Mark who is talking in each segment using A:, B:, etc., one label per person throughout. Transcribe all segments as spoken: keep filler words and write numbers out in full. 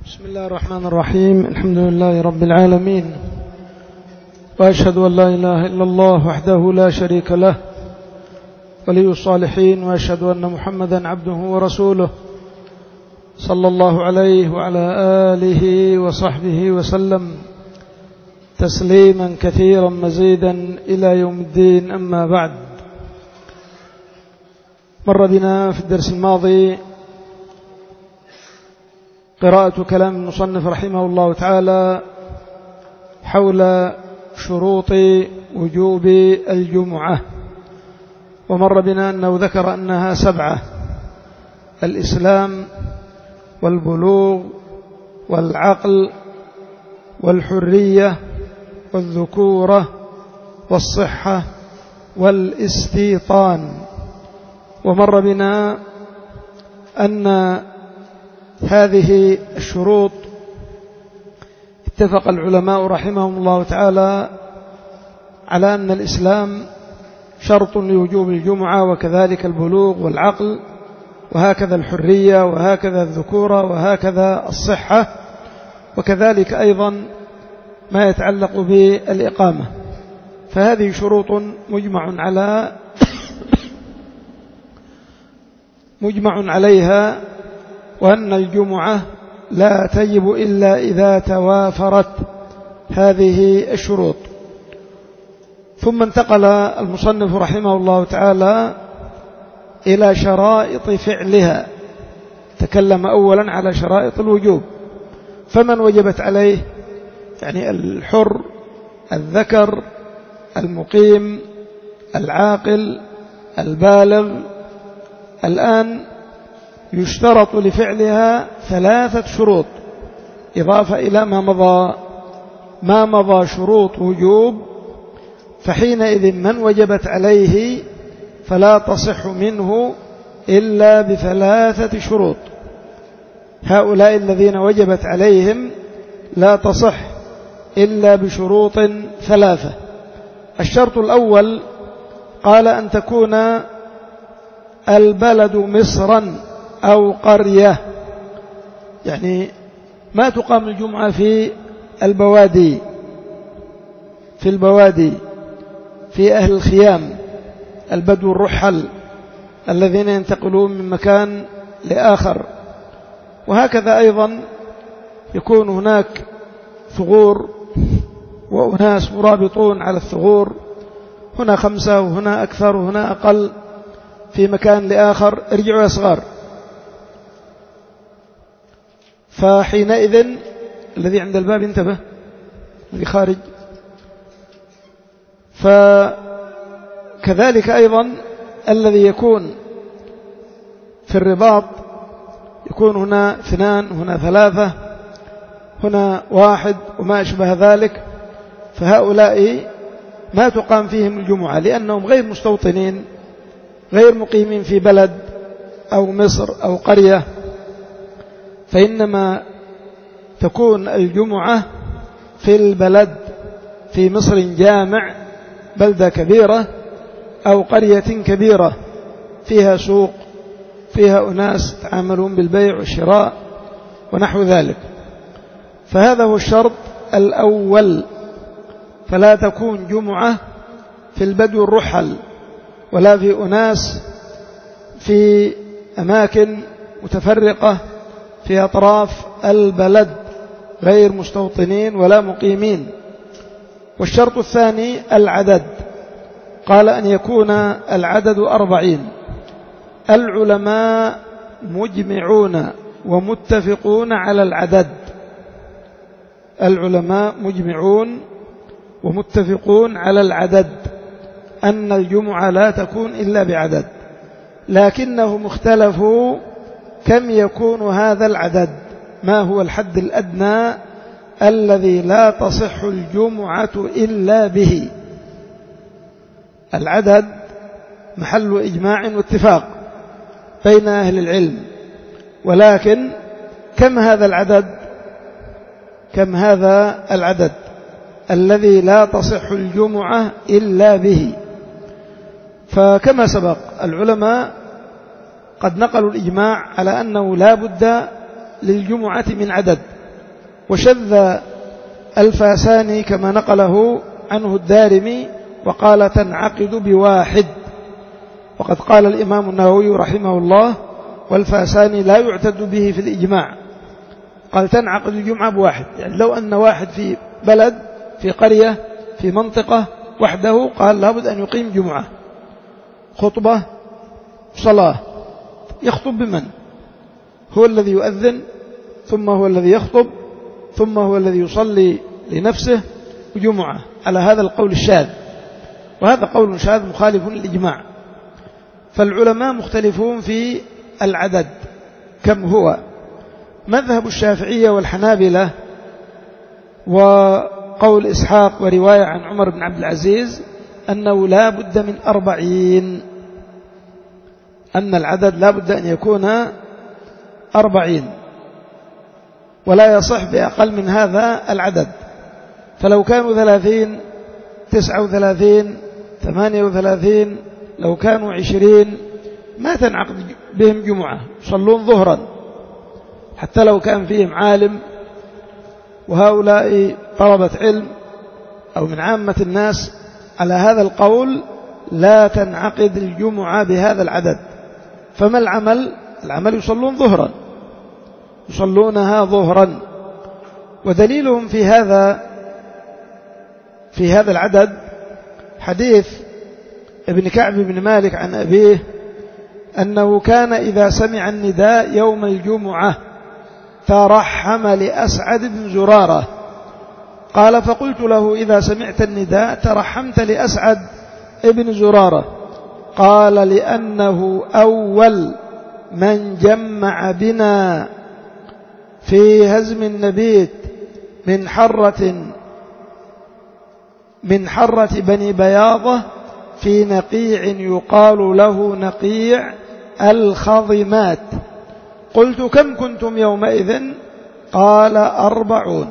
A: بسم الله الرحمن الرحيم. الحمد لله رب العالمين، وأشهد أن لا إله إلا الله وحده لا شريك له ولي الصالحين، وأشهد أن محمدا عبده ورسوله صلى الله عليه وعلى آله وصحبه وسلم تسليما كثيرا مزيدا إلى يوم الدين. أما بعد، مر بنا في الدرس الماضي قراءة كلام المصنف رحمه الله تعالى حول شروط وجوب الجمعة، ومر بنا أنه ذكر أنها سبعة: الإسلام والبلوغ والعقل والحرية والذكورة والصحة والاستيطان. ومر بنا أن هذه الشروط اتفق العلماء رحمهم الله تعالى على أن الإسلام شرط لوجوب الجمعة، وكذلك البلوغ والعقل، وهكذا الحرية، وهكذا الذكورة، وهكذا الصحة، وكذلك أيضا ما يتعلق بالإقامة. فهذه شروط مجمع على مجمع عليها، وأن الجمعة لا تجب إلا إذا توافرت هذه الشروط. ثم انتقل المصنف رحمه الله تعالى إلى شرائط فعلها. تكلم أولا على شرائط الوجوب، فمن وجبت عليه يعني الحر، الذكر، المقيم، العاقل، البالغ. الآن يشترط لفعلها ثلاثة شروط إضافة إلى ما مضى ما مضى شروط وجوب، فحينئذ من وجبت عليه فلا تصح منه إلا بثلاثة شروط. هؤلاء الذين وجبت عليهم لا تصح إلا بشروط ثلاثة. الشرط الأول قال أن تكون البلد مصرا أو قرية، يعني ما تقام الجمعة في البوادي في البوادي في أهل الخيام، البدو الرحل الذين ينتقلون من مكان لآخر. وهكذا أيضا يكون هناك ثغور وأناس مرابطون على الثغور، هنا خمسة وهنا أكثر وهنا أقل، في مكان لآخر. ارجعوا يا صغار. فحينئذ الذي عند الباب انتبه، الذي خارج. فكذلك أيضا الذي يكون في الرباط يكون هنا اثنان، هنا ثلاثة، هنا واحد، وما أشبه ذلك. فهؤلاء ما تقام فيهم الجمعة لأنهم غير مستوطنين، غير مقيمين في بلد أو مصر أو قرية، فإنما تكون الجمعة في البلد، في مصر جامع، بلدة كبيرة، أو قرية كبيرة فيها سوق، فيها أناس يتعاملون بالبيع والشراء ونحو ذلك. فهذا هو الشرط الأول. فلا تكون جمعة في البدو الرحل، ولا في أناس في أماكن متفرقة في أطراف البلد غير مستوطنين ولا مقيمين. والشرط الثاني العدد، قال أن يكون العدد أربعين. العلماء مجمعون ومتفقون على العدد، العلماء مجمعون ومتفقون على العدد، أن الجمعة لا تكون إلا بعدد، لكنهم اختلفوا كم يكون هذا العدد، ما هو الحد الأدنى الذي لا تصح الجمعة إلا به. العدد محل إجماع واتفاق بين أهل العلم، ولكن كم هذا العدد كم هذا العدد الذي لا تصح الجمعة إلا به؟ فكما سبق العلماء قد نقلوا الإجماع على أنه لا بد للجمعة من عدد، وشذ الفاساني كما نقله عنه الدارمي وقال تنعقد بواحد. وقد قال الإمام النووي رحمه الله والفاساني لا يعتد به في الإجماع، قال تنعقد الجمعة بواحد، يعني لو أن واحد في بلد في قرية في منطقة وحده قال لابد أن يقيم جمعة، خطبة صلاة، يخطب بمن؟ هو الذي يؤذن ثم هو الذي يخطب ثم هو الذي يصلي لنفسه جمعة، على هذا القول الشاذ، وهذا قول شاذ مخالف للإجماع. فالعلماء مختلفون في العدد كم هو. مذهب الشافعية والحنابلة وقول إسحاق ورواية عن عمر بن عبد العزيز أنه لا بد من أربعين، أن العدد لا بد أن يكون أربعين، ولا يصح بأقل من هذا العدد. فلو كانوا ثلاثين، تسعة وثلاثين، ثمانية وثلاثين، لو كانوا عشرين ما تنعقد بهم جمعة، يصلون ظهرا حتى لو كان فيهم عالم وهؤلاء طلبة علم أو من عامة الناس. على هذا القول لا تنعقد الجمعة بهذا العدد. فما العمل؟ العمل يصلون ظهرا، يصلونها ظهرا. ودليلهم في هذا في هذا العدد حديث ابن كعب بن مالك عن أبيه أنه كان إذا سمع النداء يوم الجمعة ترحم لأسعد بن زرارة. قال فقلت له إذا سمعت النداء ترحمت لأسعد بن زرارة؟ قال لأنه أول من جمع بنا في هزم النبيت من حرة من حرة بني بياضة في نقيع يقال له نقيع الخضمات. قلت كم كنتم يومئذ؟ قال أربعون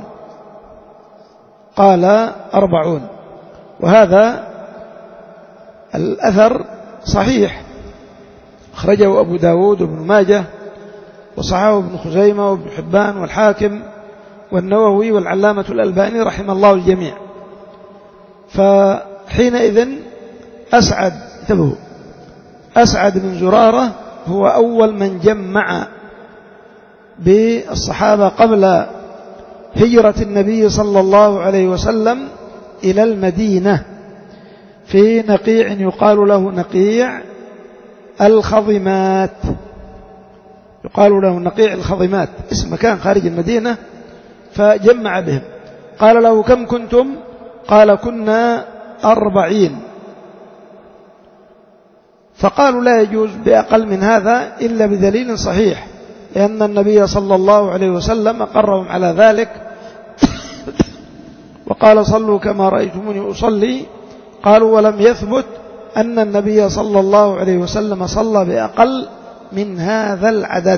A: قال أربعون وهذا الأثر صحيح، أخرجه أبو داود وابن ماجه وصححه ابن خزيمة وابن حبان والحاكم والنووي والعلامة الألباني رحمه الله الجميع. فحينئذ أسعد انتبهوا أسعد بن زرارة هو أول من جمع بالصحابة قبل هجرة النبي صلى الله عليه وسلم إلى المدينة في نقيع يقال له نقيع الخضمات، يقال له نقيع الخضمات، اسم مكان خارج المدينة. فجمع بهم. قال له كم كنتم؟ قال كنا أربعين. فقالوا لا يجوز بأقل من هذا إلا بدليل صحيح، لأن النبي صلى الله عليه وسلم أقرهم على ذلك وقال صلوا كما رأيتموني أصلي. قالوا ولم يثبت أن النبي صلى الله عليه وسلم صلى بأقل من هذا العدد.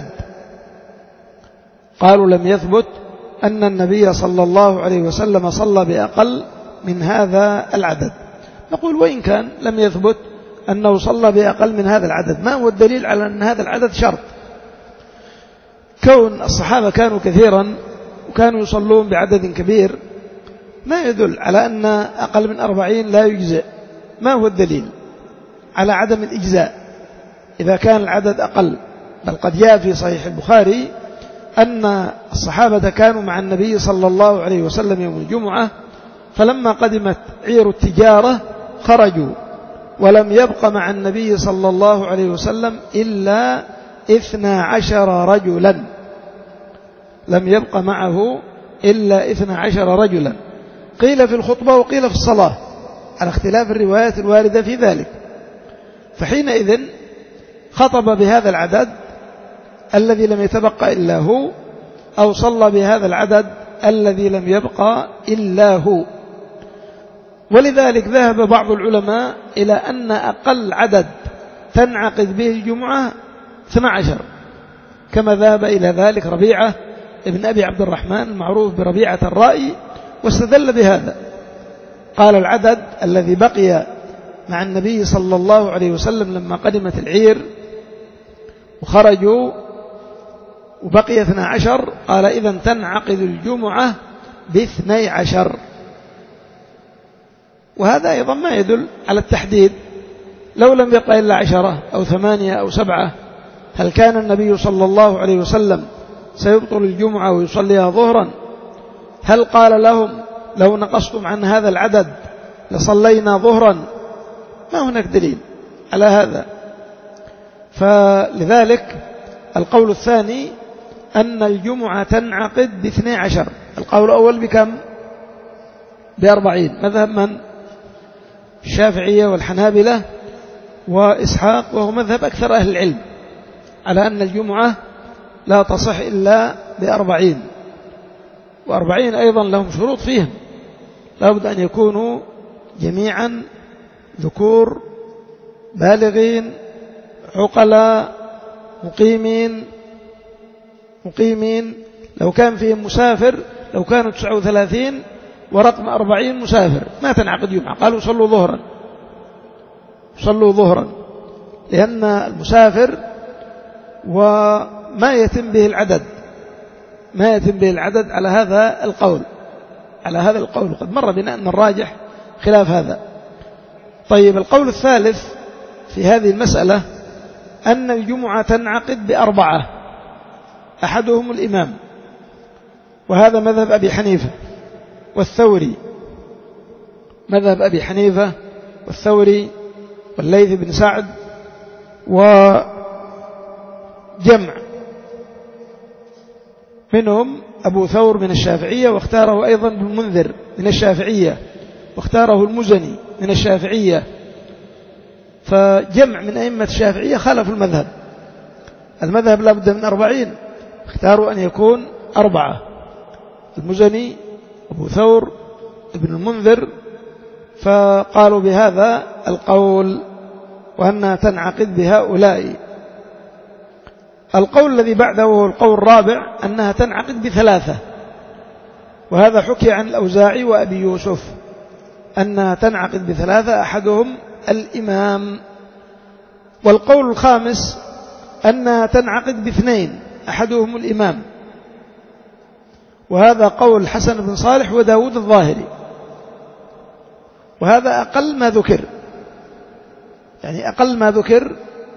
A: قالوا لم يثبت أن النبي صلى الله عليه وسلم صلى بأقل من هذا العدد. نقول وإن كان لم يثبت أنه صلى بأقل من هذا العدد، ما هو الدليل على أن هذا العدد شرط؟ كون الصحابة كانوا كثيرا وكانوا يصلون بعدد كبير ما يدل على أن أقل من أربعين لا يجزئ. ما هو الدليل على عدم الإجزاء إذا كان العدد أقل؟ بل قد جاء في صحيح البخاري أن الصحابة كانوا مع النبي صلى الله عليه وسلم يوم الجمعة، فلما قدمت عير التجارة خرجوا ولم يبق مع النبي صلى الله عليه وسلم إلا اثنا عشر رجلا، لم يبق معه إلا اثنا عشر رجلا، قيل في الخطبة وقيل في الصلاة على اختلاف الروايات الواردة في ذلك. فحينئذ خطب بهذا العدد الذي لم يتبقى إلا هو، أو صلى بهذا العدد الذي لم يبقى إلا هو. ولذلك ذهب بعض العلماء إلى أن أقل عدد تنعقد به الجمعة اثنا عشر، كما ذهب إلى ذلك ربيعة ابن أبي عبد الرحمن المعروف بربيعة الرائي، واستدل بهذا. قال العدد الذي بقي مع النبي صلى الله عليه وسلم لما قدمت العير وخرجوا وبقي اثنا عشر قال إذن تنعقد الجمعة باثني عشر. وهذا أيضا ما يدل على التحديد، لو لم يبقى إلا عشرة أو ثمانية أو سبعة، هل كان النبي صلى الله عليه وسلم سيبطل الجمعة ويصليها ظهرا؟ هل قال لهم لو نقصتم عن هذا العدد لصلينا ظهرا؟ ما هناك دليل على هذا. فلذلك القول الثاني أن الجمعة تنعقد باثني عشر. القول الأول بكم؟ بأربعين، مذهب من؟ الشافعية والحنابلة وإسحاق، وهو مذهب أكثر أهل العلم على أن الجمعة لا تصح إلا بأربعين. وأربعين أيضا لهم شروط فيهم، لا بد أن يكونوا جميعا ذكور بالغين عقلاء مقيمين مقيمين لو كان فيهم مسافر، لو كانوا تسعة وثلاثين ورقم أربعين مسافر ما تنعقد جمعة. قالوا صلوا ظهرا صلوا ظهرا لأن المسافر وما يتم به العدد ما يتم به العدد على هذا القول على هذا القول قد مر بنا أن الراجح خلاف هذا. طيب، القول الثالث في هذه المسألة أن الجمعة تنعقد بأربعة، أحدهم الإمام، وهذا مذهب أبي حنيفة والثوري مذهب أبي حنيفة والثوري والليث بن سعد وجمع منهم أبو ثور من الشافعية، واختاره أيضا ابن المنذر من الشافعية، واختاره المزني من الشافعية. فجمع من أئمة الشافعية خالفوا المذهب المذهب لا بد من أربعين، اختاروا أن يكون أربعة: المزني، أبو ثور، ابن المنذر، فقالوا بهذا القول وأنها تنعقد بهؤلاء. القول الذي بعده وهو القول الرابع أنها تنعقد بثلاثة، وهذا حكي عن الأوزاعي وأبي يوسف أنها تنعقد بثلاثة، أحدهم الإمام. والقول الخامس أنها تنعقد باثنين، أحدهم الإمام، وهذا قول حسن بن صالح وداود الظاهري، وهذا أقل ما ذكر، يعني أقل ما ذكر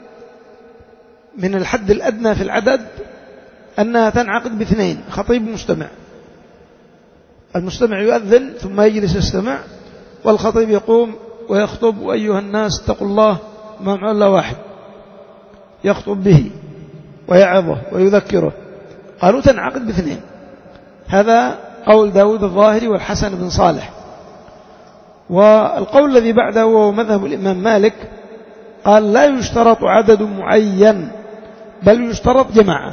A: من الحد الأدنى في العدد أنها تنعقد باثنين: خطيب مستمع، المستمع يؤذن ثم يجلس يستمع، والخطيب يقوم ويخطب: وأيها الناس اتقوا الله ما معه إلا واحد، يخطب به ويعظه ويذكره. قالوا تنعقد باثنين، هذا قول داود الظاهري والحسن بن صالح. والقول الذي بعده وهو مذهب الإمام مالك قال لا يشترط عدد معين، بل يشترط جماعة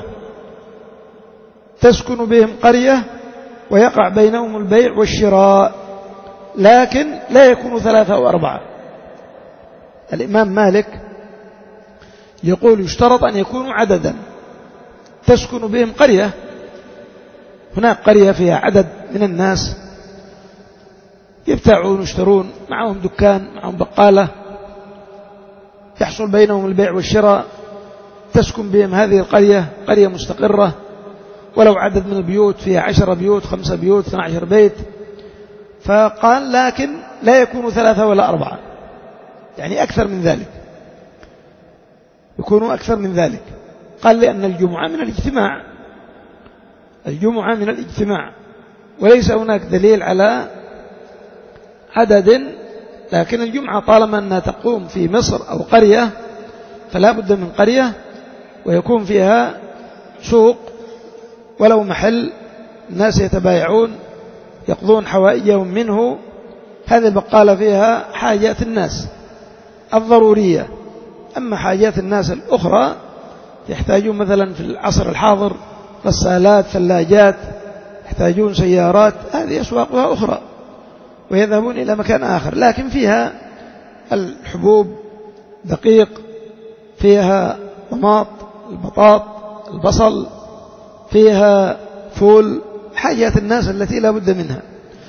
A: تسكن بهم قرية ويقع بينهم البيع والشراء، لكن لا يكون ثلاثة أو أربعة. الإمام مالك يقول يشترط أن يكونوا عددا تسكن بهم قرية، هناك قرية فيها عدد من الناس يبتاعون ويشترون، معهم دكان، معهم بقالة، يحصل بينهم البيع والشراء، تسكن بهم هذه القرية قرية مستقرة، ولو عدد من البيوت فيها عشر بيوت، خمسة بيوت، اثنى عشر بيت. فقال لكن لا يكون ثلاثة ولا أربعة، يعني أكثر من ذلك، يكونوا أكثر من ذلك. قال لأن الجمعة من الاجتماع، الجمعة من الاجتماع، وليس هناك دليل على عدد، لكن الجمعة طالما أنها تقوم في مصر أو قرية فلا بد من قرية ويكون فيها سوق ولو محل، الناس يتبايعون يقضون حوائجهم منه. هذه البقالة فيها حاجات الناس الضرورية، أما حاجات الناس الأخرى يحتاجون مثلا في العصر الحاضر غسالات، ثلاجات، يحتاجون سيارات، هذه أسواقها أخرى ويذهبون إلى مكان آخر، لكن فيها الحبوب، دقيق، فيها طماط، البطاط، البصل، فيها فول، حاجات الناس التي لا بد منها.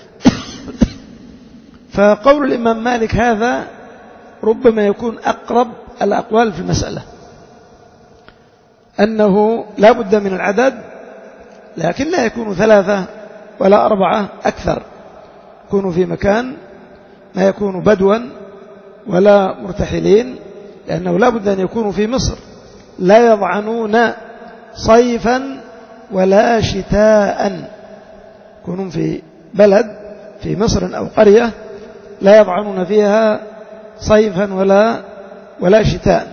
A: فقول الإمام مالك هذا ربما يكون أقرب الأقوال في المسألة، أنه لا بد من العدد، لكن لا يكون ثلاثة ولا أربعة أكثر، يكونوا في مكان ما يكون بدوا ولا مرتحلين، لأنه لا بد أن يكونوا في مصر، لا يضعنون صيفا ولا شتاء، يكونون في بلد في مصر أو قرية لا يضعنون فيها صيفا ولا ولا شتاء.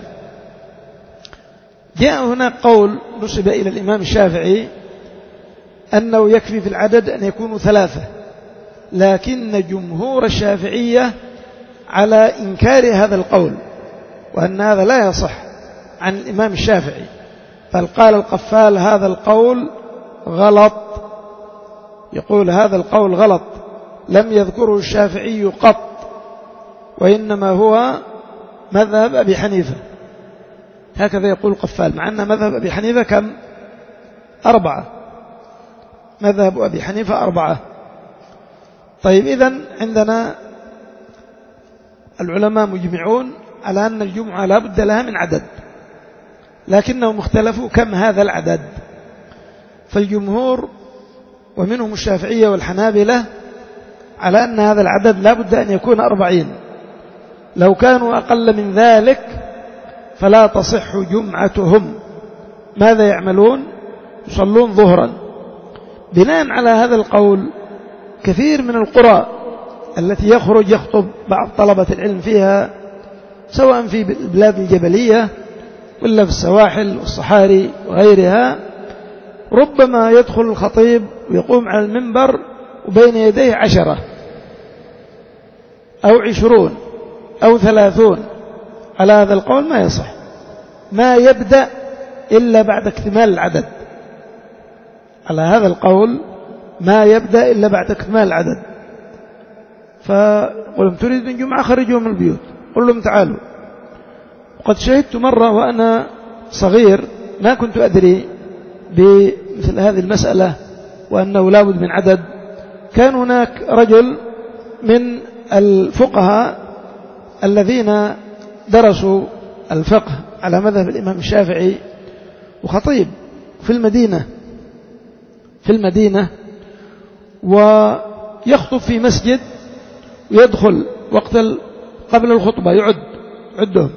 A: جاء هناك قول نسب إلى الإمام الشافعي أنه يكفي في العدد أن يكونوا ثلاثة، لكن جمهور الشافعية على إنكار هذا القول، وأن هذا لا يصح عن الإمام الشافعي، بل قال القفال هذا القول غلط، يقول هذا القول غلط لم يذكره الشافعي قط، وإنما هو مذهب أبي حنيفة، هكذا يقول القفال، مع أن مذهب أبي حنيفة كم؟ أربعة، مذهب أبي حنيفة أربعة. طيب إذن عندنا العلماء مجمعون على أن الجمعة لا بد لها من عدد، لكنهم اختلفوا كم هذا العدد، فالجمهور ومنهم الشافعية والحنابلة على أن هذا العدد لا بد أن يكون أربعين، لو كانوا أقل من ذلك فلا تصح جمعتهم. ماذا يعملون؟ يصلون ظهرا. بناء على هذا القول كثير من القرى التي يخرج يخطب بعض طلبة العلم فيها، سواء في البلاد الجبلية ولا في السواحل والصحاري وغيرها، ربما يدخل الخطيب ويقوم على المنبر وبين يديه عشرة أو عشرون أو ثلاثون. على هذا القول ما يصح، ما يبدأ إلا بعد اكتمال العدد، على هذا القول ما يبدأ إلا بعد اكتمال العدد. فقلهم تريد من جمعة خرجوا من البيوت، قل لهم تعالوا. وقد شهدت مرة وأنا صغير ما كنت أدري بمثل هذه المسألة وأنه لابد من عدد. كان هناك رجل من الفقهاء الذين درسوا الفقه على مذهب الإمام الشافعي، وخطيب في المدينة في المدينة ويخطب في مسجد، ويدخل وقت قبل الخطبة يعد عدهم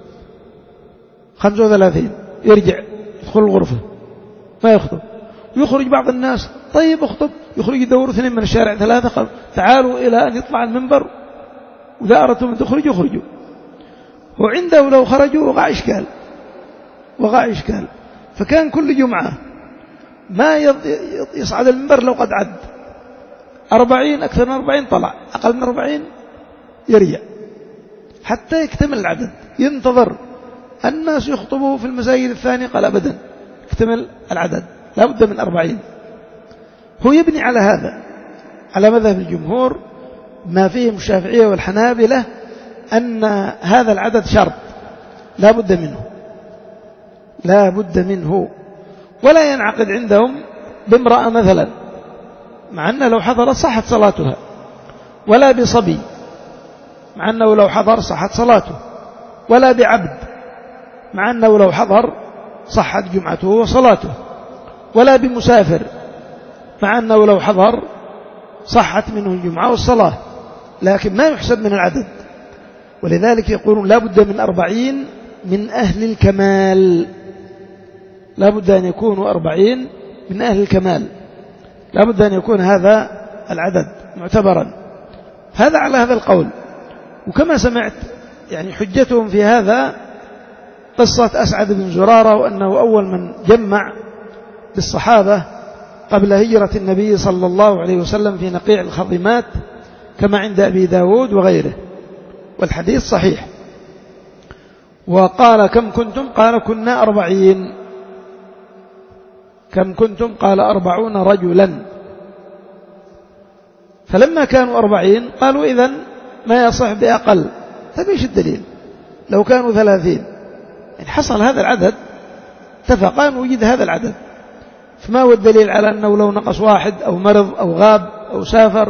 A: خمسة وثلاثين، يرجع يدخل الغرفة ما يخطب، ويخرج بعض الناس طيب اخطب، يخرج يدور اثنين من الشارع ثلاثة تعالوا إلى أن يطلع المنبر، وإذا أردتم أن تخرجوا يخرجوا. وعنده لو خرجوا وقع إشكال وقع إشكال فكان كل جمعة ما يصعد المنبر لو قد عد أربعين، أكثر من أربعين طلع، أقل من أربعين يرجع حتى يكتمل العدد. ينتظر الناس يخطبوا في المساجد الثانية، قال أبدا يكتمل العدد لا بد من أربعين. هو يبني على هذا على مذهب الجمهور ما فيهم الشافعية والحنابلة أن هذا العدد شرط لا بد منه لا بد منه ولا ينعقد عندهم بامرأة مثلا، مع أنه لو حضر صحت صلاتها، ولا بصبي مع أنه لو حضر صحت صلاته، ولا بعبد مع أنه لو حضر صحت جمعته وصلاته، ولا بمسافر مع أنه لو حضر صحت منه الجمعة والصلاة، لكن ما يحسب من العدد. ولذلك يقولون لا بد من أربعين من أهل الكمال، لا بد أن يكونوا أربعين من أهل الكمال، لا بد أن يكون هذا العدد معتبرا. هذا على هذا القول. وكما سمعت يعني حجتهم في هذا قصة أسعد بن زرارة، وأنه أول من جمع بالصحابة قبل هجرة النبي صلى الله عليه وسلم في نقيع الخضمات كما عند أبي داود وغيره، والحديث صحيح. وقال كم كنتم؟ قال كنا أربعين. كم كنتم؟ قال أربعون رجلا. فلما كانوا أربعين قالوا إذن ما يصح بأقل. طيب إيش الدليل؟ لو كانوا ثلاثين يعني حصل هذا العدد، اتفقا وجد هذا العدد، فما هو الدليل على أنه لو نقص واحد أو مرض أو غاب أو سافر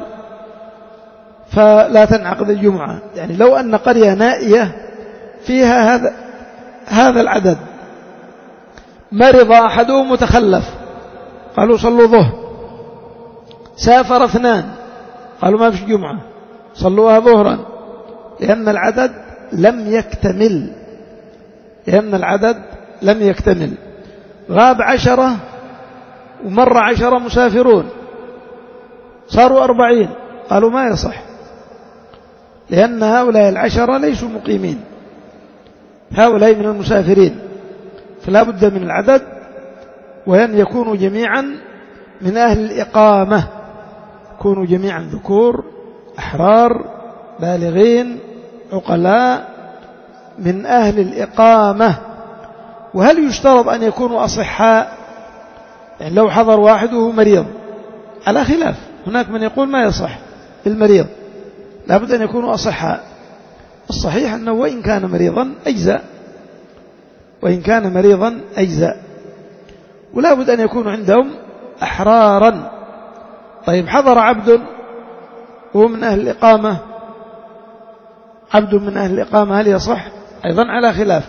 A: فلا تنعقد الجمعة؟ يعني لو أن قرية نائية فيها هذا هذا العدد، مرض أحدهم متخلف قالوا صلوا ظهر. سافر اثنان قالوا ما فيش جمعة، صلوها ظهرا، لأن العدد لم يكتمل لأن العدد لم يكتمل. غاب عشرة ومر عشرة مسافرون صاروا أربعين، قالوا ما يصح، لأن هؤلاء العشرة ليسوا مقيمين، هؤلاء من المسافرين، فلا بد من العدد، وأن يكونوا جميعا من أهل الإقامة، يكونوا جميعا ذكور أحرار بالغين عقلاء من أهل الإقامة. وهل يشترط أن يكونوا أصحاء؟ يعني لو حضر واحد وهو مريض على خلاف، هناك من يقول ما يصح بالمريض، لابد أن يكونوا أصحاء. الصحيح أنه وإن كان مريضا أجزاء، وإن كان مريضا أجزاء، ولا بد أن يكونوا عندهم أحرارا. طيب حضر عبد وهو من أهل الإقامة، عبد من أهل الإقامة هل يصح؟ أيضا على خلاف.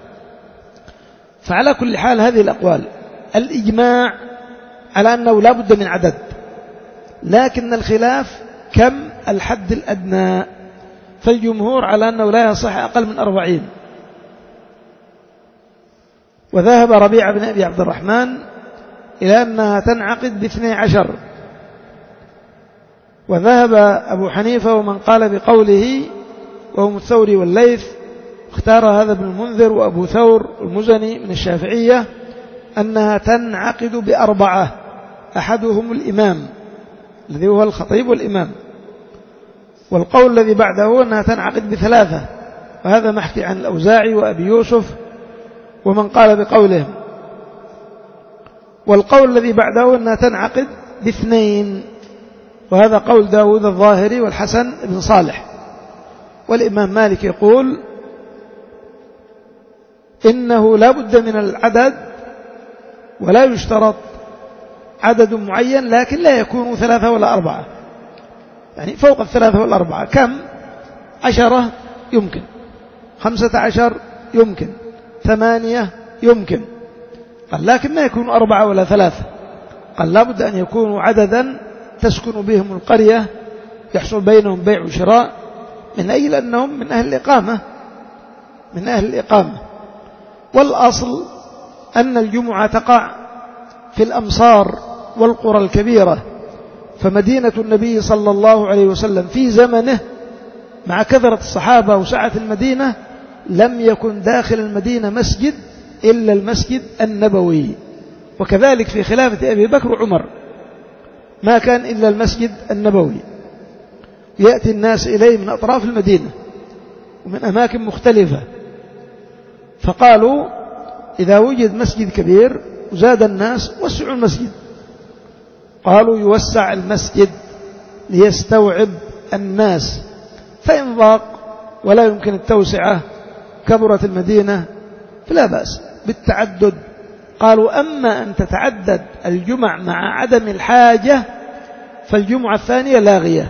A: فعلى كل حال هذه الأقوال الإجماع على أنه لا بد من عدد، لكن الخلاف كم الحد الأدنى، فالجمهور على أنه لا يصح أقل من أربعين. وذهب ربيعة بن أبي عبد الرحمن إلى أنها تنعقد باثني عشر، وذهب أبو حنيفة ومن قال بقوله وهم الثوري والليث، اختار هذا ابن المنذر وأبو ثور المزني من الشافعية أنها تنعقد بأربعة، أحدهم الإمام الذي هو الخطيب والإمام، والقول الذي بعده أنها تنعقد بثلاثة، وهذا محكي عن الأوزاعي وأبي يوسف ومن قال بقولهم، والقول الذي بعده أنها تنعقد باثنين، وهذا قول داود الظاهري والحسن بن صالح. والإمام مالك يقول إنه لا بد من العدد ولا يشترط عدد معين، لكن لا يكون ثلاثة ولا أربعة، يعني فوق الثلاثة والأربعة. كم؟ عشرة يمكن، خمسة عشر يمكن، ثمانية يمكن، قال لكن ما يكون أربعة ولا ثلاثة، قال لا بد أن يكونوا عددا تسكن بهم القرية، يحصل بينهم بيع وشراء، من أجل أنهم من أهل الإقامة من أهل الإقامة. والأصل أن الجمعة تقع في الأمصار والقرى الكبيرة، فمدينة النبي صلى الله عليه وسلم في زمنه مع كثرة الصحابة وسعة المدينة لم يكن داخل المدينة مسجد إلا المسجد النبوي، وكذلك في خلافة أبي بكر وعمر ما كان إلا المسجد النبوي، يأتي الناس إليه من أطراف المدينة ومن أماكن مختلفة، فقالوا إذا وجد مسجد كبير وزاد الناس وسعوا المسجد، قالوا يوسع المسجد ليستوعب الناس، فإن ضاق ولا يمكن التوسعة كبرت المدينة فلا بأس بالتعدد. قالوا أما أن تتعدد الجمع مع عدم الحاجة فالجمعة الثانية لاغية،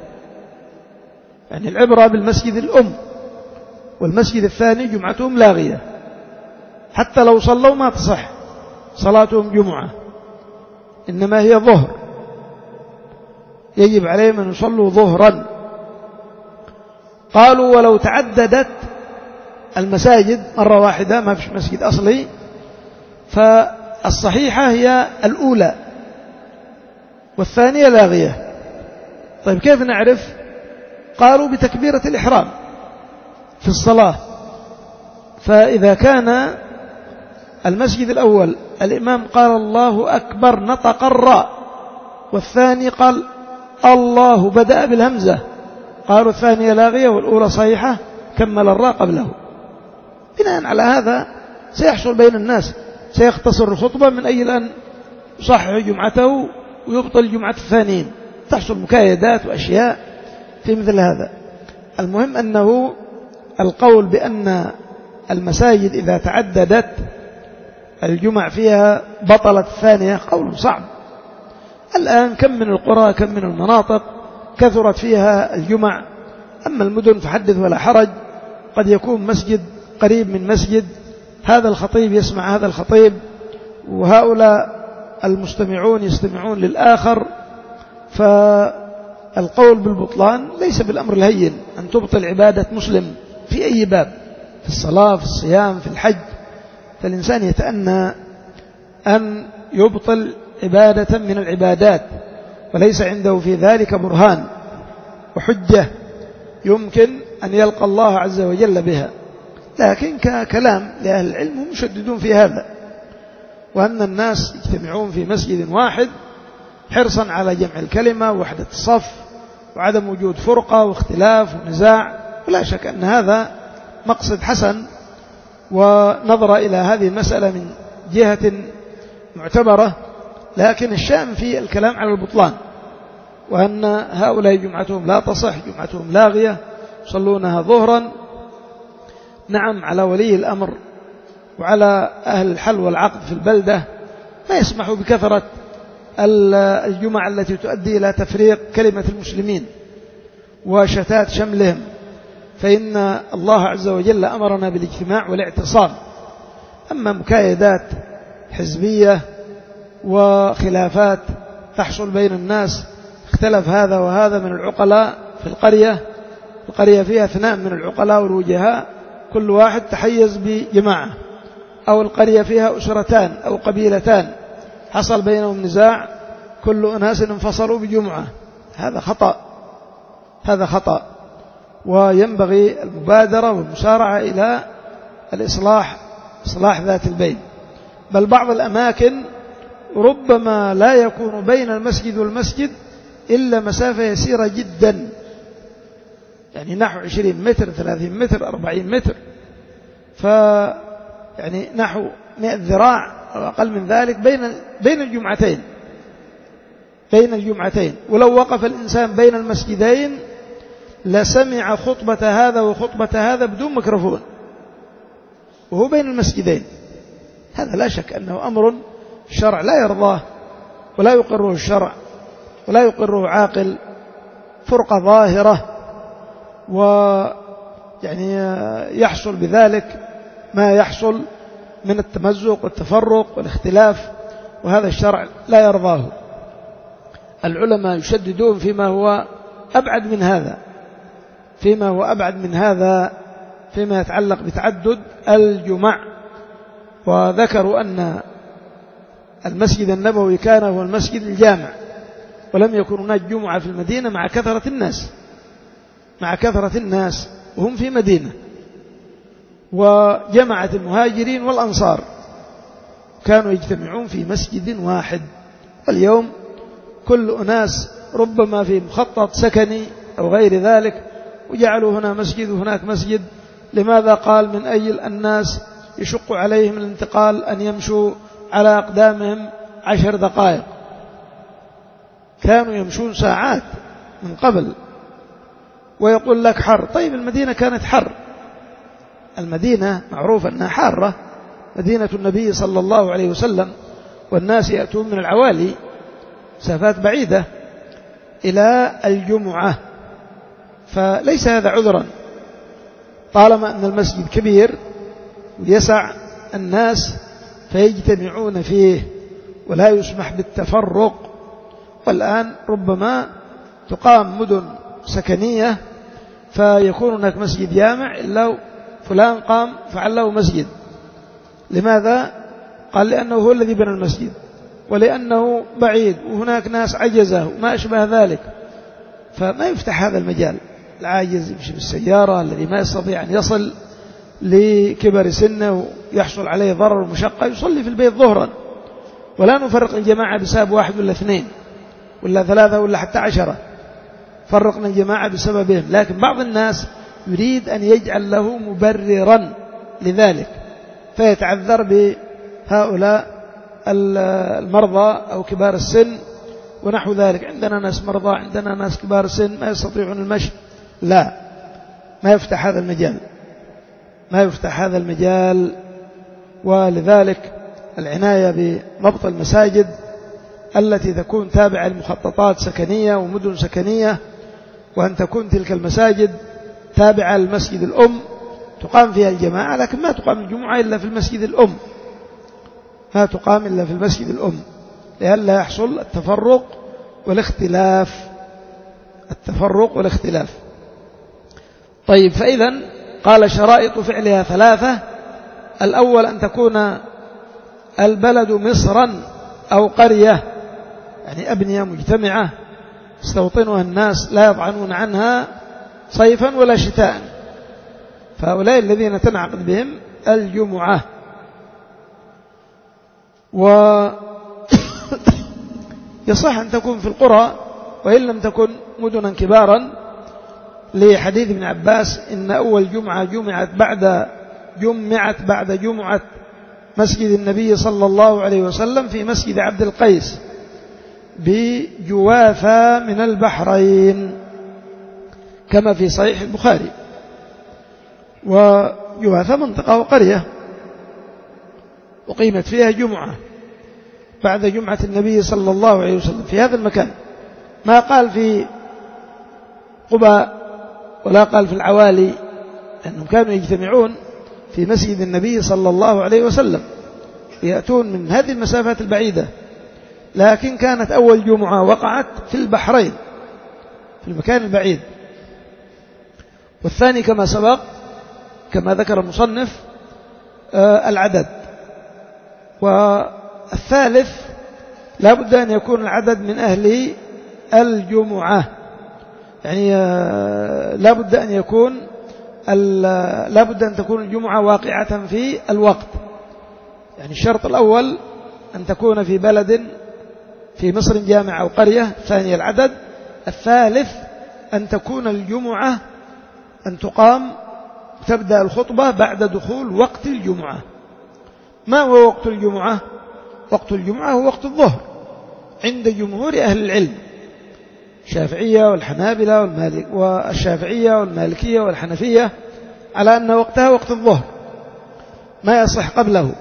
A: يعني العبرة بالمسجد الأم، والمسجد الثاني جمعتهم لاغية، حتى لو صلوا ما تصح صلاتهم جمعة، إنما هي ظهر، يجب عليهم أن يصلوا ظهرا. قالوا ولو تعددت المساجد مرة واحدة ما فيش مسجد أصلي، فالصحيحة هي الأولى والثانية لاغية. طيب كيف نعرف؟ قالوا بتكبيرة الإحرام في الصلاة، فإذا كان المسجد الأول الإمام قال الله أكبر نطق الراء، والثاني قال الله بدأ بالهمزة، قالوا الثانية لاغية والأولى صحيحة، كمل الراء قبله. بناء على هذا سيحصل بين الناس، سيختصر الخطبة من أجل أن يصحح جمعته ويبطل جمعة الثانيين، تحصل مكايدات وأشياء في مثل هذا. المهم أنه القول بأن المساجد إذا تعددت الجمع فيها بطلت الثانية قول صعب. الآن كم من القرى كم من المناطق كثرت فيها الجمع، أما المدن فحدث ولا حرج، قد يكون مسجد قريب من مسجد، هذا الخطيب يسمع هذا الخطيب، وهؤلاء والمستمعون يستمعون للآخر، فالقول بالبطلان ليس بالأمر الهين أن تبطل عبادة مسلم في أي باب، في الصلاة، في الصيام، في الحج. فالإنسان يتأنى أن يبطل عبادة من العبادات وليس عنده في ذلك برهان وحجة يمكن أن يلقى الله عز وجل بها. لكن ككلام لأهل العلم هم يشددون في هذا، وأن الناس يجتمعون في مسجد واحد حرصا على جمع الكلمة ووحدة الصف وعدم وجود فرقة واختلاف ونزاع. ولا شك أن هذا مقصد حسن، ونظر إلى هذه المسألة من جهة معتبرة، لكن الشأن في الكلام على البطلان، وأن هؤلاء جمعتهم لا تصح، جمعتهم لاغية، يصلونها ظهرا. نعم، على ولي الأمر وعلى أهل الحل والعقد في البلدة ما يسمحوا بكثرة الجمع التي تؤدي إلى تفريق كلمة المسلمين وشتات شملهم، فإن الله عز وجل أمرنا بالاجتماع والاعتصام. أما مكايدات حزبية وخلافات تحصل بين الناس، اختلف هذا وهذا من العقلاء في القرية، القرية فيها اثنان من العقلاء والوجهاء كل واحد تحيز بجماعة، أو القرية فيها أسرتان أو قبيلتان حصل بينهم نزاع، كل أناس انفصلوا بجمعة، هذا خطأ، هذا خطأ. وينبغي المبادرة والمسارعة إلى الإصلاح، إصلاح ذات البين. بل بعض الأماكن ربما لا يكون بين المسجد والمسجد إلا مسافة يسيرة جدا، يعني نحو عشرين متر، ثلاثين متر، أربعين متر، ف يعني نحو مئة ذراع أو أقل من ذلك بين بين الجمعتين، بين الجمعتين. ولو وقف الإنسان بين المسجدين لسمع خطبة هذا وخطبة هذا بدون ميكروفون وهو بين المسجدين. هذا لا شك أنه أمر الشرع لا يرضاه ولا يقره الشرع ولا يقره عاقل، فرقة ظاهرة، ويعني يحصل بذلك ما يحصل من التمزق والتفرق والاختلاف، وهذا الشرع لا يرضاه. العلماء يشددون فيما هو أبعد من هذا، فيما هو أبعد من هذا فيما يتعلق بتعدد الجمع، وذكروا أن المسجد النبوي كان هو المسجد الجامع، ولم يكن هناك جمعة في المدينة مع كثرة الناس، مع كثرة الناس وهم في مدينة، وجمعت المهاجرين والأنصار كانوا يجتمعون في مسجد واحد. اليوم كل أناس ربما في مخطط سكني أو غير ذلك، وجعلوا هنا مسجد وهناك مسجد. لماذا؟ قال من أجل الناس يشق عليهم الانتقال أن يمشوا على أقدامهم عشر دقائق، كانوا يمشون ساعات من قبل، ويقول لك حر. طيب المدينة كانت حر، المدينة معروف أنها حارة، مدينة النبي صلى الله عليه وسلم، والناس يأتون من العوالي مسافات بعيدة إلى الجمعة، فليس هذا عذرا طالما أن المسجد كبير ويسع الناس فيجتمعون فيه ولا يسمح بالتفرق. والآن ربما تقام مدن سكنية فيكون هناك مسجد جامع إلا فلان قام فعل له مسجد. لماذا؟ قال لأنه هو الذي بنى المسجد، ولأنه بعيد وهناك ناس عجزة وما أشبه ذلك، فما يفتح هذا المجال. العاجز يمشي بالسيارة، الذي ما يستطيع أن يصل لكبر سنه ويحصل عليه ضرر ومشقة يصلي في البيت ظهرا، ولا نفرق الجماعة بسبب واحد ولا اثنين ولا ثلاثة ولا حتى عشرة، فرقنا الجماعة بسببهم. لكن بعض الناس يريد أن يجعل له مبررا لذلك فيتعذر بهؤلاء المرضى أو كبار السن ونحو ذلك. عندنا ناس مرضى، عندنا ناس كبار السن ما يستطيعون المشي، لا، ما يفتح هذا المجال، ما يفتح هذا المجال. ولذلك العناية بضبط المساجد التي تكون تابعة لمخططات سكنية ومدن سكنية، وأن تكون تلك المساجد تابعة للمسجد الأم تقام فيها الجماعة، لكن ما تقام الجمعة إلا في المسجد الأم، ما تقام إلا في المسجد الأم. لئلا يحصل التفرق والاختلاف التفرق والاختلاف. طيب، فإذا قال شرائط فعلها ثلاثة: الأول أن تكون البلد مصرا أو قرية، يعني أبنية مجتمعة يستوطنها الناس لا يطعنون عنها صيفا ولا شتاء، فهؤلاء الذين تنعقد بهم الجمعة. ويصح أن تكون في القرى وإن لم تكن مدنا كبارا، لحديث ابن عباس: إن أول جمعة جمعت بعد جمعت بعد جمعة مسجد النبي صلى الله عليه وسلم في مسجد عبد القيس بجوافة من البحرين، كما في صحيح البخاري. وجوافة منطقة وقرية وقيمت فيها جمعة بعد جمعة النبي صلى الله عليه وسلم في هذا المكان، ما قال في قباء ولا قال في العوالي، أنهم كانوا يجتمعون في مسجد النبي صلى الله عليه وسلم يأتون من هذه المسافات البعيدة، لكن كانت أول جمعة وقعت في البحرين في المكان البعيد. والثاني كما سبق كما ذكر المصنف آه العدد. والثالث لا بد أن يكون العدد من أهل الجمعة، يعني آه لا بد أن يكون لا بد أن تكون الجمعة واقعة في الوقت. يعني الشرط الأول أن تكون في بلد في مصر جامعة أو قرية، ثاني العدد، الثالث أن تكون الجمعة أن تقام تبدأ الخطبة بعد دخول وقت الجمعة. ما هو وقت الجمعة؟ وقت الجمعة هو وقت الظهر عند جمهور أهل العلم، الشافعية والحنابلة والمالك والشافعية والمالكية والحنفية، على أن وقتها وقت الظهر، ما يصح قبله،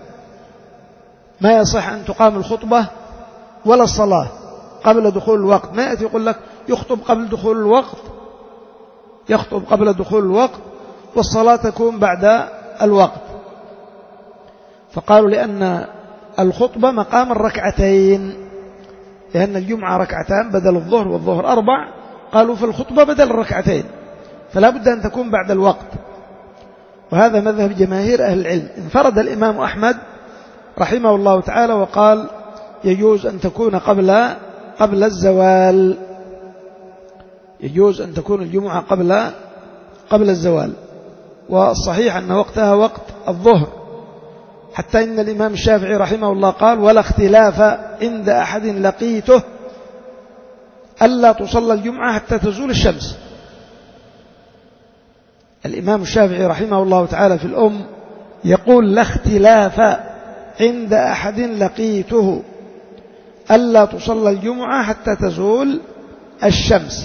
A: ما يصح أن تقام الخطبة ولا الصلاة قبل دخول الوقت. ما يأتي يقول لك يخطب قبل دخول الوقت، يخطب قبل دخول الوقت والصلاة تكون بعد الوقت. فقالوا لأن الخطبة مقام الركعتين، لأن الجمعة ركعتان بدل الظهر والظهر أربع، قالوا في الخطبة بدل الركعتين، فلا بد أن تكون بعد الوقت. وهذا مذهب جماهير أهل العلم. انفرد الإمام أحمد رحمه الله تعالى وقال يجوز أن تكون قبل قبل الزوال، يجوز أن تكون الجمعة قبل قبل الزوال. والصحيح أن وقتها وقت الظهر، حتى إن الإمام الشافعي رحمه الله قال: ولا اختلاف عند أحد لقيته ألا تصلى الجمعة حتى تزول الشمس. الإمام الشافعي رحمه الله تعالى في الأم يقول: لا اختلاف عند أحد لقيته ألا تصلى الجمعة حتى تزول الشمس،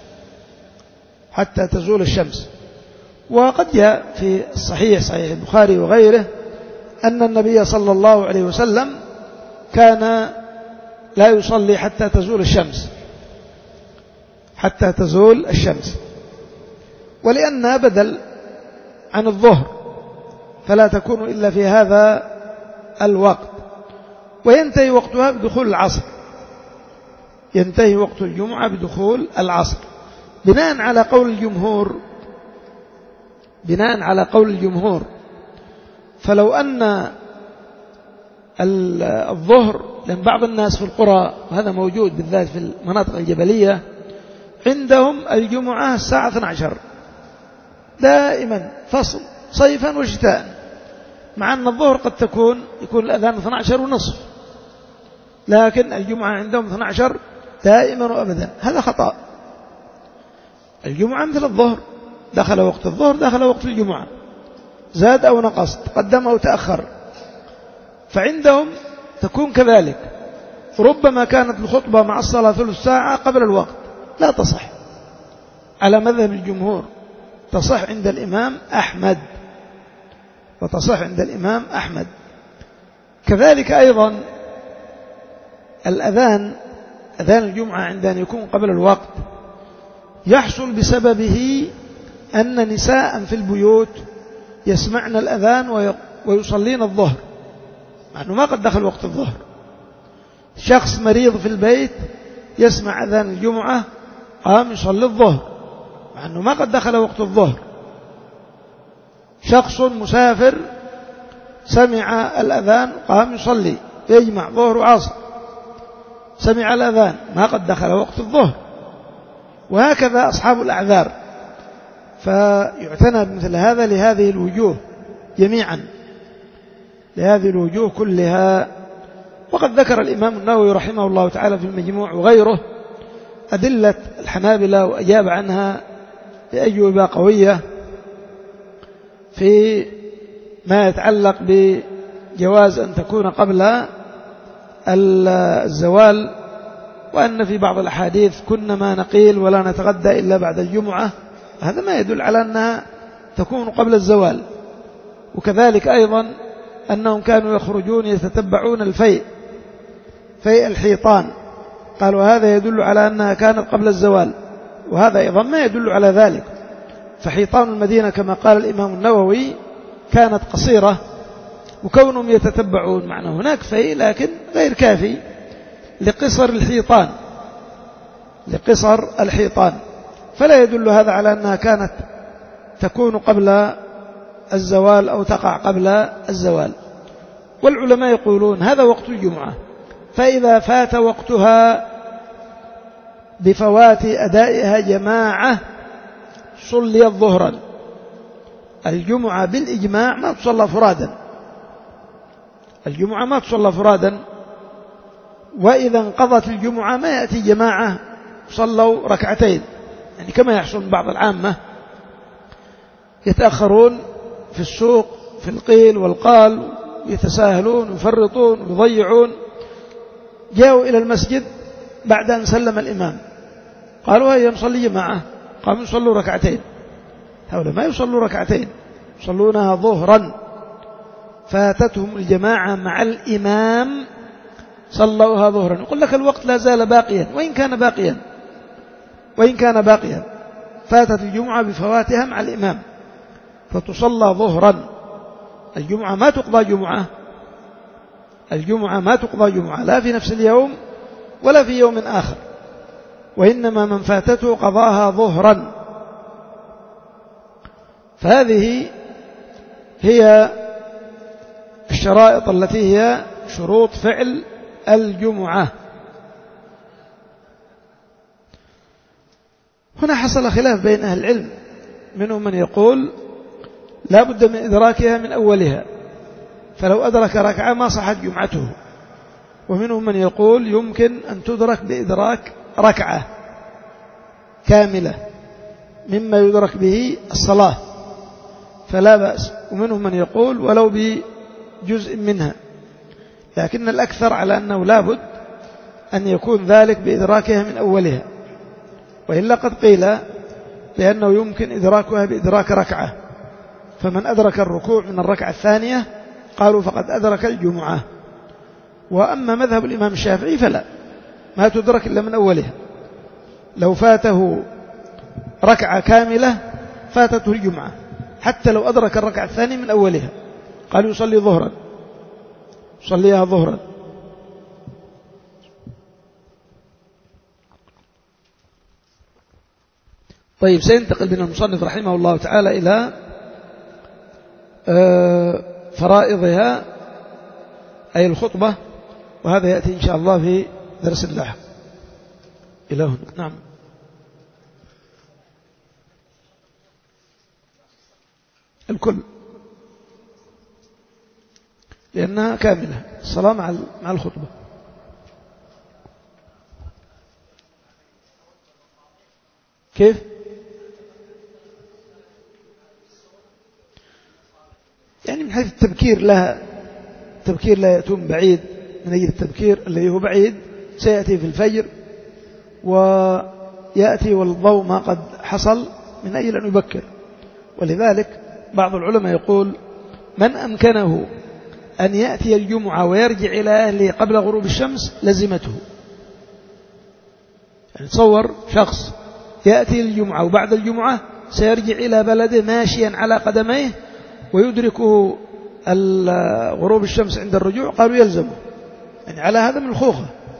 A: حتى تزول الشمس. وقد جاء في الصحيح صحيح البخاري وغيره أن النبي صلى الله عليه وسلم كان لا يصلي حتى تزول الشمس، حتى تزول الشمس، ولأنها بدل عن الظهر فلا تكون إلا في هذا الوقت. وينتهي وقتها بدخول العصر، ينتهي وقت الجمعة بدخول العصر، بناء على قول الجمهور، بناء على قول الجمهور. فلو أن الظهر، لأن بعض الناس في القرى، وهذا موجود بالذات في المناطق الجبلية، عندهم الجمعة الساعة اثنتي عشرة دائما، فصل صيفا وشتاء، مع أن الظهر قد تكون يكون الأذان اثنتي عشرة ونصف، لكن الجمعة عندهم اثنتي عشرة دائما وأبدا. هذا خطأ. الجمعة مثل الظهر، دخل وقت الظهر دخل وقت الجمعة، زاد أو نقص، تقدم أو تأخر. فعندهم تكون كذلك، ربما كانت الخطبة مع الصلاة ثلث ساعة قبل الوقت، لا تصح على مذهب الجمهور، تصح عند الإمام أحمد، وتصح عند الإمام أحمد. كذلك أيضا الأذان، أذان الجمعة عند أن يكون قبل الوقت يحصل بسببه أن نساء في البيوت يسمعن الأذان ويصلين الظهر، مع أنه ما قد دخل وقت الظهر، شخص مريض في البيت يسمع أذان الجمعة قام يصلي الظهر مع أنه ما قد دخل وقت الظهر. شخص مسافر سمع الأذان قام يصلي يجمع ظهر وعصر، سمع الأذان ما قد دخل وقت الظهر. وهكذا أصحاب الأعذار، فيعتنى بمثل هذا لهذه الوجوه جميعا، لهذه الوجوه كلها. وقد ذكر الإمام النووي رحمه الله تعالى في المجموع وغيره أدلة الحنابلة وأجاب عنها بأجوبة قوية في ما يتعلق بجواز أن تكون قبل الزوال، وأن في بعض الأحاديث كنا ما نقيل ولا نتغدى إلا بعد الجمعة، هذا ما يدل على أنها تكون قبل الزوال. وكذلك أيضا أنهم كانوا يخرجون يتتبعون الفيء، فيء الحيطان، قالوا هذا يدل على أنها كانت قبل الزوال، وهذا أيضا ما يدل على ذلك. فحيطان المدينة كما قال الإمام النووي كانت قصيرة، وكونهم يتتبعون معنى هناك فيء لكن غير كافي لقصر الحيطان، لقصر الحيطان، فلا يدل هذا على أنها كانت تكون قبل الزوال أو تقع قبل الزوال. والعلماء يقولون هذا وقت الجمعة، فإذا فات وقتها بفوات أدائها جماعة صلي ظهرا. الجمعة بالإجماع ما تصلى فرادا، الجمعة ما تصلى فرادا، وإذا انقضت الجمعة ما يأتي جماعة صلوا ركعتين، يعني كما يحصل من بعض العامة يتأخرون في السوق في القيل والقال، يتساهلون ويفرطون ويضيعون، جاءوا إلى المسجد بعد أن سلم الإمام قالوا هيا نصلي جماعة، قاموا يصلوا ركعتين. هؤلاء ما يصلوا ركعتين، يصلونها ظهرا، فاتتهم الجماعة مع الإمام صلوها ظهرا. يقول لك الوقت لا زال باقيا، وإن كان باقيا وإن كان باقيا فاتت الجمعة بفواتها مع الإمام فتصلى ظهرا. الجمعة ما تقضى جمعة، الجمعة ما تقضى جمعة لا في نفس اليوم ولا في يوم آخر، وإنما من فاتته قضاها ظهرا. فهذه هي الشرائط التي هي شروط فعل الجمعة. هنا حصل خلاف بين أهل العلم، منهم من يقول لا بد من إدراكها من أولها، فلو أدرك ركعة ما صحت جمعته، ومنهم من يقول يمكن أن تدرك بإدراك ركعة كاملة مما يدرك به الصلاة فلا بأس، ومنهم من يقول ولو بجزء منها، لكن الأكثر على أنه لا بد أن يكون ذلك بإدراكها من أولها، وإلا قد قيل بأنه يمكن إدراكها بإدراك ركعة، فمن أدرك الركوع من الركعة الثانية قالوا فقد أدرك الجمعة. وأما مذهب الإمام الشافعي فلا، ما تدرك إلا من أولها، لو فاته ركعة كاملة فاتته الجمعة حتى لو أدرك الركعة الثانية من أولها، قالوا يصلي ظهرا، يصليها ظهرا. طيب، سينتقل بنا المصنف رحمه الله تعالى إلى فرائضها أي الخطبة، وهذا يأتي إن شاء الله في درس اللاحق. إلى هنا. نعم. الكل، لأنها كاملة الصلاة مع مع الخطبة. كيف؟ يعني من حيث التبكير لها، التبكير لا يأتون بعيد، من أجل التبكير الذي هو بعيد سيأتي في الفجر، ويأتي والضوء ما قد حصل من أجل أن يبكر. ولذلك بعض العلماء يقول من أمكنه أن يأتي الجمعة ويرجع إلى أهله قبل غروب الشمس لزمته. يعني تصور شخص يأتي الجمعة وبعد الجمعة سيرجع إلى بلده ماشيا على قدميه ويدركه غروب الشمس عند الرجوع، قالوا يلزمه، يعني على هذا من الخوخة،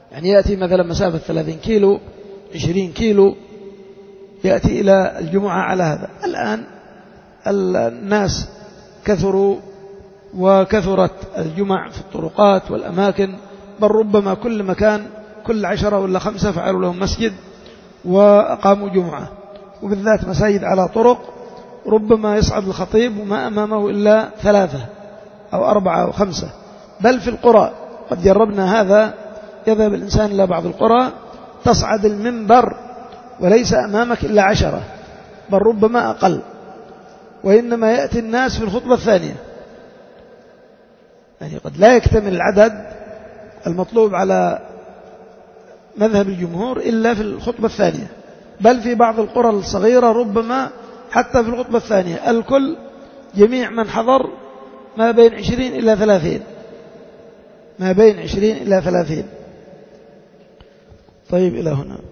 A: يعني يأتي مثلا مسافة ثلاثين كيلو عشرين كيلو يأتي إلى الجمعة على هذا. الآن الناس كثروا وكثرت الجمع في الطرقات والأماكن، بل ربما كل مكان كل عشرة ولا خمسة فعلوا لهم مسجد وأقاموا جمعة، وبالذات مساجد على طرق ربما يصعد الخطيب وما أمامه إلا ثلاثة أو أربعة أو خمسة. بل في القرى قد جربنا هذا، يذهب الإنسان إلى بعض القرى تصعد المنبر وليس أمامك إلا عشرة، بل ربما أقل، وإنما يأتي الناس في الخطبة الثانية، يعني قد لا يكتمل العدد المطلوب على مذهب الجمهور إلا في الخطبة الثانية. بل في بعض القرى الصغيرة ربما حتى في الخطبة الثانية الكل جميع من حضر ما بين عشرين إلى ثلاثين، ما بين عشرين إلى ثلاثين. طيب إلى هنا.